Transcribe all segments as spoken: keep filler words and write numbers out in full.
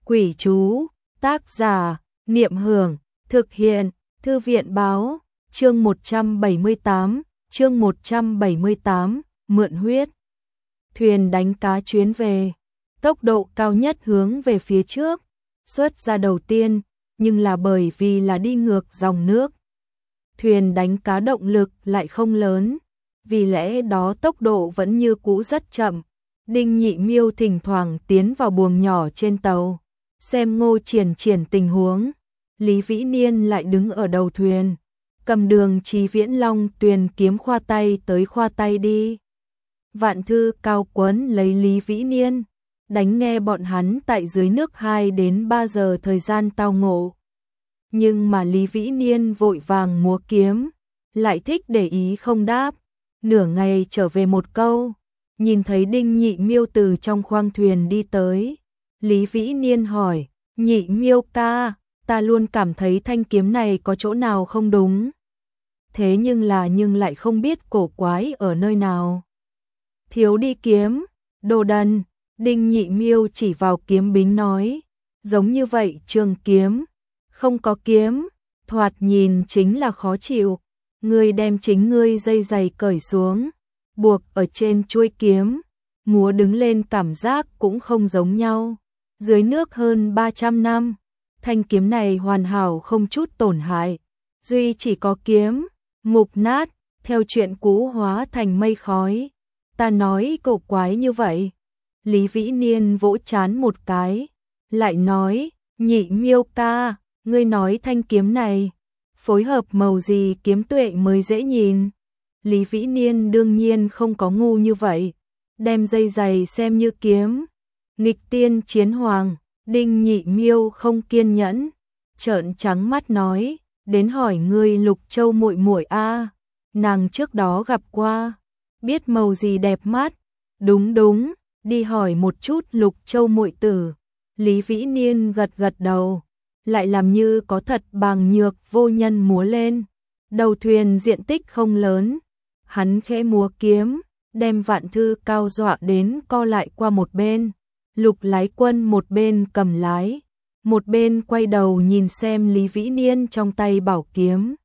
Quỷ chú, tác giả, Niệm Hưởng, thực hiện, Thư viện báo, chương một trăm bảy mươi tám, chương một trăm bảy mươi tám, mượn huyết. Thuyền đánh cá chuyến về, tốc độ cao nhất hướng về phía trước, xuất ra đầu tiên, nhưng là bởi vì là đi ngược dòng nước. Thuyền đánh cá động lực lại không lớn, vì lẽ đó tốc độ vẫn như cũ rất chậm. Đinh Nhị Miêu thỉnh thoảng tiến vào buồng nhỏ trên tàu, xem Ngô Triển Triển tình huống. Lý Vĩ Niên lại đứng ở đầu thuyền, cầm Đường Chí Viễn Long tuyền kiếm khoa tay tới khoa tay đi. Vạn Thư Cao quấn lấy Lý Vĩ Niên, đánh nghe bọn hắn tại dưới nước hai đến ba giờ thời gian tao ngộ. Nhưng mà Lý Vĩ Niên vội vàng múa kiếm, lại thích để ý không đáp. Nửa ngày trở về một câu, nhìn thấy Đinh Nhị Miêu từ trong khoang thuyền đi tới. Lý Vĩ Niên hỏi, Nhị Miêu ca, ta luôn cảm thấy thanh kiếm này có chỗ nào không đúng. Thế nhưng là nhưng lại không biết cổ quái ở nơi nào. Thiếu đi kiếm, đồ đần. Đinh Nhị Miêu chỉ vào kiếm bính nói, giống như vậy trường kiếm, không có kiếm, thoạt nhìn chính là khó chịu. Ngươi đem chính ngươi dây giày cởi xuống, buộc ở trên chuôi kiếm, múa đứng lên cảm giác cũng không giống nhau. Dưới nước hơn ba trăm năm, thanh kiếm này hoàn hảo không chút tổn hại, duy chỉ có kiếm mục nát, theo chuyện cũ hóa thành mây khói. Ta nói cổ quái như vậy. Lý Vĩ Niên vỗ chán một cái, lại nói, Nhị Miêu ca, ngươi nói thanh kiếm này phối hợp màu gì kiếm tuệ mới dễ nhìn. Lý Vĩ Niên đương nhiên không có ngu như vậy, đem dây giày xem như kiếm. Nghịch tiên chiến hoàng. Đinh Nhị Miêu không kiên nhẫn, trợn trắng mắt nói, đến hỏi ngươi Lục Châu muội muội a, nàng trước đó gặp qua, biết màu gì đẹp mắt. Đúng đúng, đi hỏi một chút Lục Châu muội tử. Lý Vĩ Niên gật gật đầu, lại làm như có thật bàng nhược vô nhân múa lên. Đầu thuyền diện tích không lớn, hắn khẽ múa kiếm, đem Vạn Thư Cao dọa đến co lại qua một bên. Lục Lái Quân một bên cầm lái, một bên quay đầu nhìn xem Lý Vĩ Niên trong tay bảo kiếm.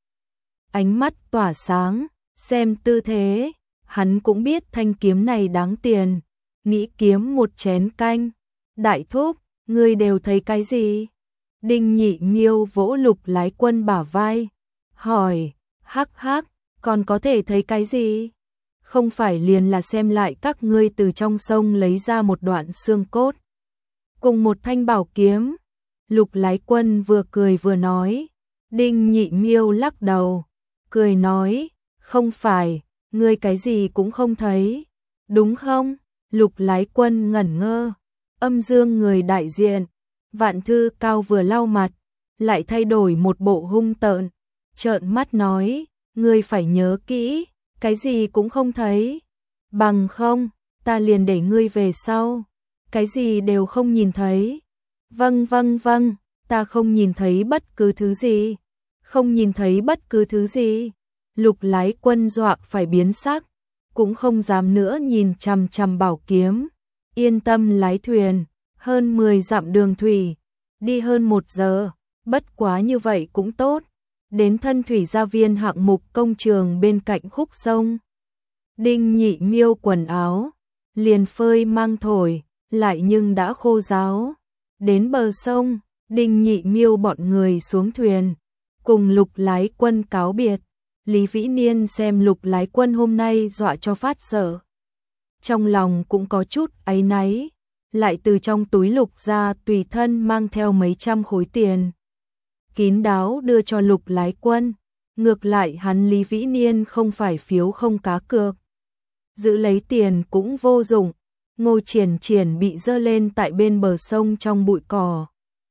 Ánh mắt tỏa sáng, xem tư thế, hắn cũng biết thanh kiếm này đáng tiền, nghĩ kiếm một chén canh. Đại thúc, ngươi đều thấy cái gì? Đinh Nhị Miêu vỗ Lục Lái Quân bả vai, hỏi, hắc hắc, còn có thể thấy cái gì? Không phải liền là xem lại các ngươi từ trong sông lấy ra một đoạn xương cốt cùng một thanh bảo kiếm. Lục Lái Quân vừa cười vừa nói. Đinh Nhị Miêu lắc đầu, cười nói, không phải, ngươi cái gì cũng không thấy, đúng không? Lục Lái Quân ngẩn ngơ, âm dương người đại diện. Vạn Thư Cao vừa lau mặt, lại thay đổi một bộ hung tợn, trợn mắt nói, ngươi phải nhớ kỹ, cái gì cũng không thấy, bằng không, ta liền để ngươi về sau, cái gì đều không nhìn thấy. Vâng vâng vâng, ta không nhìn thấy bất cứ thứ gì, không nhìn thấy bất cứ thứ gì. Lục Lái Quân dọa phải biến sắc, cũng không dám nữa nhìn chằm chằm bảo kiếm, yên tâm lái thuyền. Hơn mười dặm đường thủy, đi hơn một giờ, bất quá như vậy cũng tốt. Đến thân thủy gia viên hạng mục công trường bên cạnh khúc sông. Đinh Nhị Miêu quần áo liền phơi mang thổi, lại nhưng đã khô ráo. Đến bờ sông, Đinh Nhị Miêu bọn người xuống thuyền, cùng Lục Lái Quân cáo biệt. Lý Vĩ Niên xem Lục Lái Quân hôm nay dọa cho phát sợ, trong lòng cũng có chút áy náy, lại từ trong túi lục ra tùy thân mang theo mấy trăm khối tiền, kín đáo đưa cho Lục Lái Quân. Ngược lại hắn Lý Vĩ Niên không phải phiếu không cá cược, giữ lấy tiền cũng vô dụng. Ngô Triển Triển bị dơ lên tại bên bờ sông trong bụi cỏ.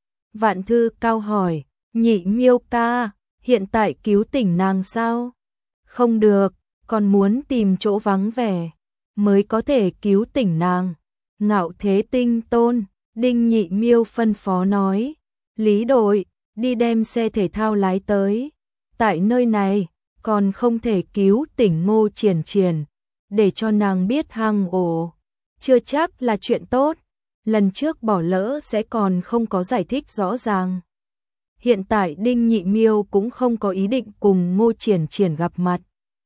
Vạn Thư Cao hỏi, Nhị Miêu ca, hiện tại cứu tỉnh nàng sao? Không được, còn muốn tìm chỗ vắng vẻ mới có thể cứu tỉnh nàng. Ngạo Thế Tinh Tôn. Đinh Nhị Miêu phân phó nói, Lý đội, đi đem xe thể thao lái tới. Tại nơi này, còn không thể cứu tỉnh Ngô Triển Triển, để cho nàng biết hang ổ chưa chắc là chuyện tốt. lần trước bỏ lỡ sẽ còn không có giải thích rõ ràng. Hiện tại Đinh Nhị Miêu cũng không có ý định cùng Ngô Triển Triển gặp mặt.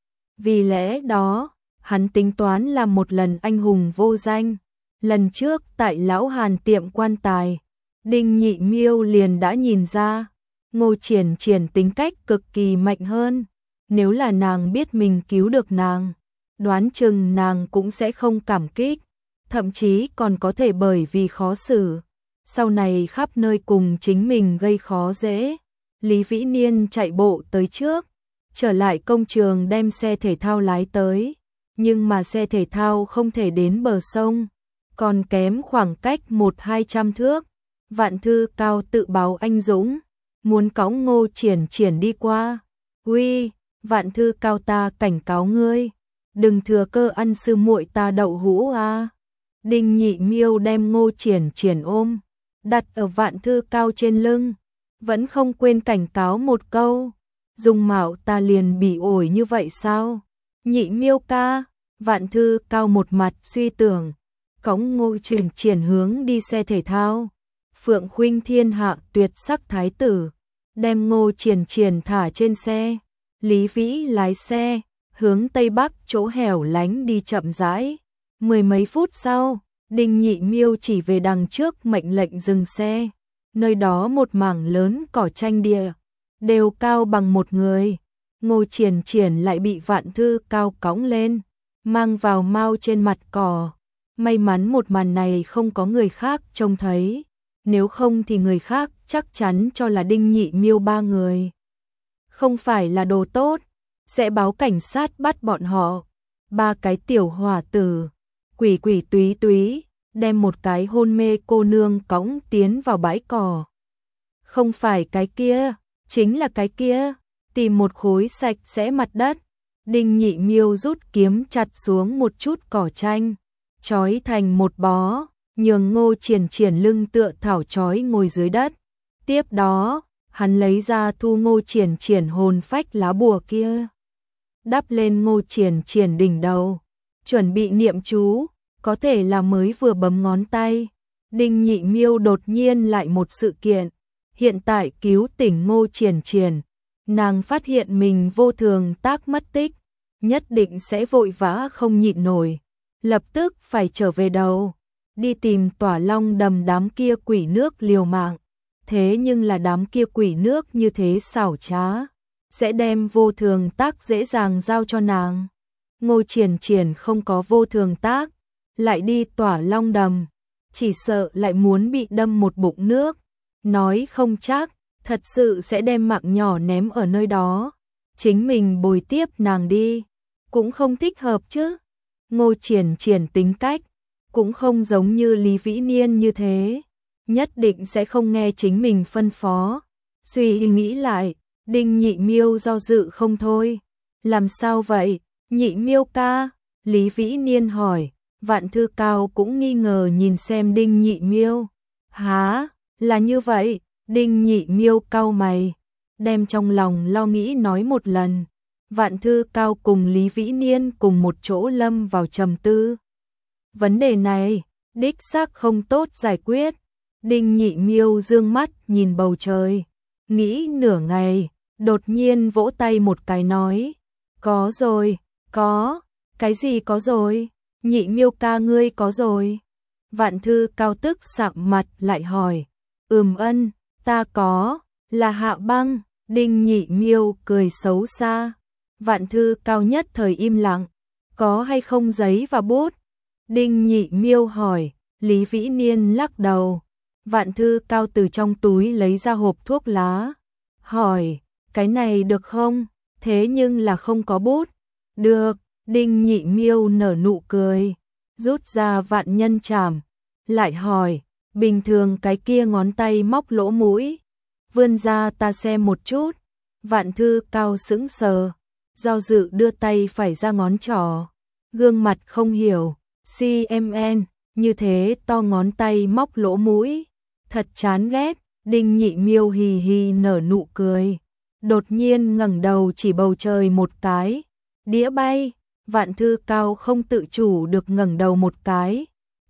Vì lẽ đó, hắn tính toán làm một lần anh hùng vô danh. Lần trước tại Lão Hàn tiệm quan tài, Đinh Nhị Miêu liền đã nhìn ra, Ngô Triển Triển tính cách cực kỳ mạnh hơn. Nếu là nàng biết mình cứu được nàng, đoán chừng nàng cũng sẽ không cảm kích, thậm chí còn có thể bởi vì khó xử, sau này khắp nơi cùng chính mình gây khó dễ. Lý Vĩ Niên chạy bộ tới trước, trở lại công trường đem xe thể thao lái tới, nhưng mà xe thể thao không thể đến bờ sông, còn kém khoảng cách một hai trăm thước. Vạn Thư Cao tự báo anh dũng, muốn cõng Ngô Triển Triển đi qua. Uy, Vạn Thư Cao, ta cảnh cáo ngươi, đừng thừa cơ ăn sư muội ta đậu hũ a. Đinh Nhị Miêu đem Ngô Triển Triển ôm, đặt ở Vạn Thư Cao trên lưng, vẫn không quên cảnh cáo một câu, dùng mạo ta liền bị ổi như vậy sao? Nhị Miêu ca. Vạn Thư Cao một mặt suy tưởng, cõng Ngô Triển Triển hướng đi xe thể thao. Phượng Khuynh thiên hạ tuyệt sắc thái tử, đem Ngô Triển Triển thả trên xe. Lý Vĩ lái xe, hướng Tây Bắc chỗ hẻo lánh đi chậm rãi. Mười mấy phút sau, Đinh Nhị Miêu chỉ về đằng trước mệnh lệnh dừng xe. Nơi đó một mảng lớn cỏ tranh địa, đều cao bằng một người. Ngô Triển Triển lại bị Vạn Thư Cao cõng lên, mang vào mau trên mặt cỏ. May mắn một màn này không có người khác trông thấy, nếu không thì người khác chắc chắn cho là Đinh Nhị Miêu ba người không phải là đồ tốt, sẽ báo cảnh sát bắt bọn họ. Ba cái tiểu hỏa tử, quỷ quỷ túy túy, đem một cái hôn mê cô nương cõng tiến vào bãi cỏ. Không phải cái kia, chính là cái kia, tìm một khối sạch sẽ mặt đất. Đinh Nhị Miêu rút kiếm chặt xuống một chút cỏ tranh, trói thành một bó, nhường Ngô Triển Triển lưng tựa thảo trói ngồi dưới đất. Tiếp đó, hắn lấy ra thu Ngô Triển Triển hồn phách lá bùa kia, đắp lên Ngô Triển Triển đỉnh đầu, chuẩn bị niệm chú, có thể là mới vừa bấm ngón tay. Đinh Nhị Miêu đột nhiên lại một sự kiện, hiện tại cứu tỉnh Ngô Triển Triển, nàng phát hiện mình vô thường tác mất tích, nhất định sẽ vội vã không nhịn nổi, lập tức phải trở về đầu, đi tìm Tỏa Long Đầm đám kia quỷ nước liều mạng. Thế nhưng là đám kia quỷ nước như thế xảo trá, sẽ đem vô thường tác dễ dàng giao cho nàng. Ngô Triển Triển không có vô thường tác, lại đi Tỏa Long Đầm, chỉ sợ lại muốn bị đâm một bụng nước, nói không chắc, thật sự sẽ đem mạng nhỏ ném ở nơi đó. Chính mình bồi tiếp nàng đi, cũng không thích hợp chứ. Ngô Triển Triển tính cách, cũng không giống như Lý Vĩ Niên như thế, nhất định sẽ không nghe chính mình phân phó. Suy nghĩ lại, Đinh Nhị Miêu do dự không thôi. Làm sao vậy, Nhị Miêu ca? Lý Vĩ Niên hỏi. Vạn Thư Cao cũng nghi ngờ nhìn xem Đinh Nhị Miêu. Hả, là như vậy? Đinh Nhị Miêu cau mày, đem trong lòng lo nghĩ nói một lần. Vạn Thư Cao cùng Lý Vĩ Niên cùng một chỗ lâm vào trầm tư. Vấn đề này, đích xác không tốt giải quyết. Đinh Nhị Miêu dương mắt nhìn bầu trời, nghĩ nửa ngày, đột nhiên vỗ tay một cái nói. Có rồi, có, cái gì có rồi? Nhị Miêu ca ngươi có rồi? Vạn Thư Cao tức sạm mặt lại hỏi. Ừm ân, ta có, là Hạ Băng. Đinh Nhị Miêu cười xấu xa. Vạn Thư Cao nhất thời im lặng. Có hay không giấy và bút? Đinh Nhị Miêu hỏi. Lý Vĩ Niên lắc đầu. Vạn Thư Cao từ trong túi lấy ra hộp thuốc lá, hỏi, cái này được không? Thế nhưng là không có bút. Được. Đinh Nhị Miêu nở nụ cười, rút ra vạn nhân trảm, lại hỏi, bình thường cái kia ngón tay móc lỗ mũi, vươn ra ta xem một chút. Vạn Thư Cao sững sờ, do dự đưa tay phải ra ngón trỏ, gương mặt không hiểu. xê em en, như thế to ngón tay móc lỗ mũi, thật chán ghét. Đinh Nhị Miêu hì hì nở nụ cười, đột nhiên ngẩng đầu chỉ bầu trời một cái, đĩa bay. Vạn Thư Cao không tự chủ được ngẩng đầu một cái,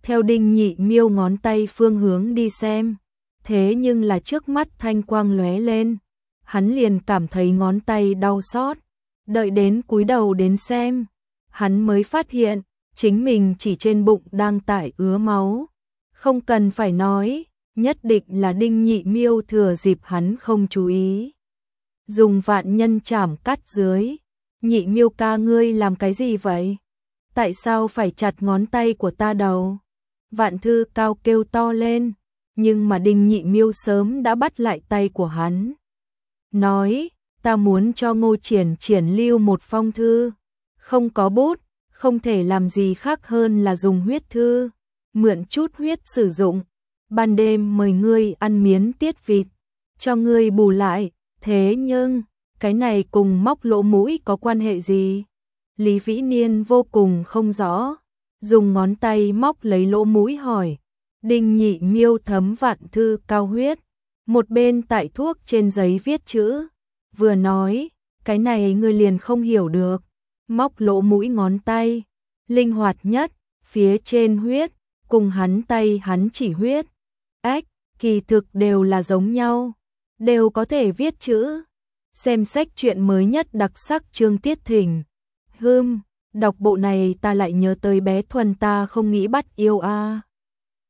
theo Đinh Nhị Miêu ngón tay phương hướng đi xem. Thế nhưng là trước mắt thanh quang lóe lên, hắn liền cảm thấy ngón tay đau xót. Đợi đến cúi đầu đến xem, hắn mới phát hiện, chính mình chỉ trên bụng đang tải ứa máu. Không cần phải nói, nhất định là Đinh Nhị Miêu thừa dịp hắn không chú ý, dùng vạn nhân chảm cắt dưới. Nhị Miêu ca, ngươi làm cái gì vậy? Tại sao phải chặt ngón tay của ta đầu? Vạn Thư Cao kêu to lên, nhưng mà Đinh Nhị Miêu sớm đã bắt lại tay của hắn. Nói, ta muốn cho Ngô Triển Triển lưu một phong thư, không có bút, không thể làm gì khác hơn là dùng huyết thư, mượn chút huyết sử dụng. Ban đêm mời ngươi ăn miến tiết vịt, cho ngươi bù lại. Thế nhưng, cái này cùng móc lỗ mũi có quan hệ gì? Lý Vĩ Niên vô cùng không rõ, dùng ngón tay móc lấy lỗ mũi hỏi. Đinh Nhị Miêu thấm Vạn Thư Cao huyết, một bên tại thuốc trên giấy viết chữ, vừa nói, cái này ngươi liền không hiểu được. Móc lỗ mũi ngón tay, linh hoạt nhất, phía trên huyết, cùng hắn tay hắn chỉ huyết. Ách, kỳ thực đều là giống nhau, đều có thể viết chữ. Xem sách truyện mới nhất đặc sắc Trương Tiết Thỉnh. Hừm, đọc bộ này ta lại nhớ tới bé Thuần ta không nghĩ bắt yêu a. À.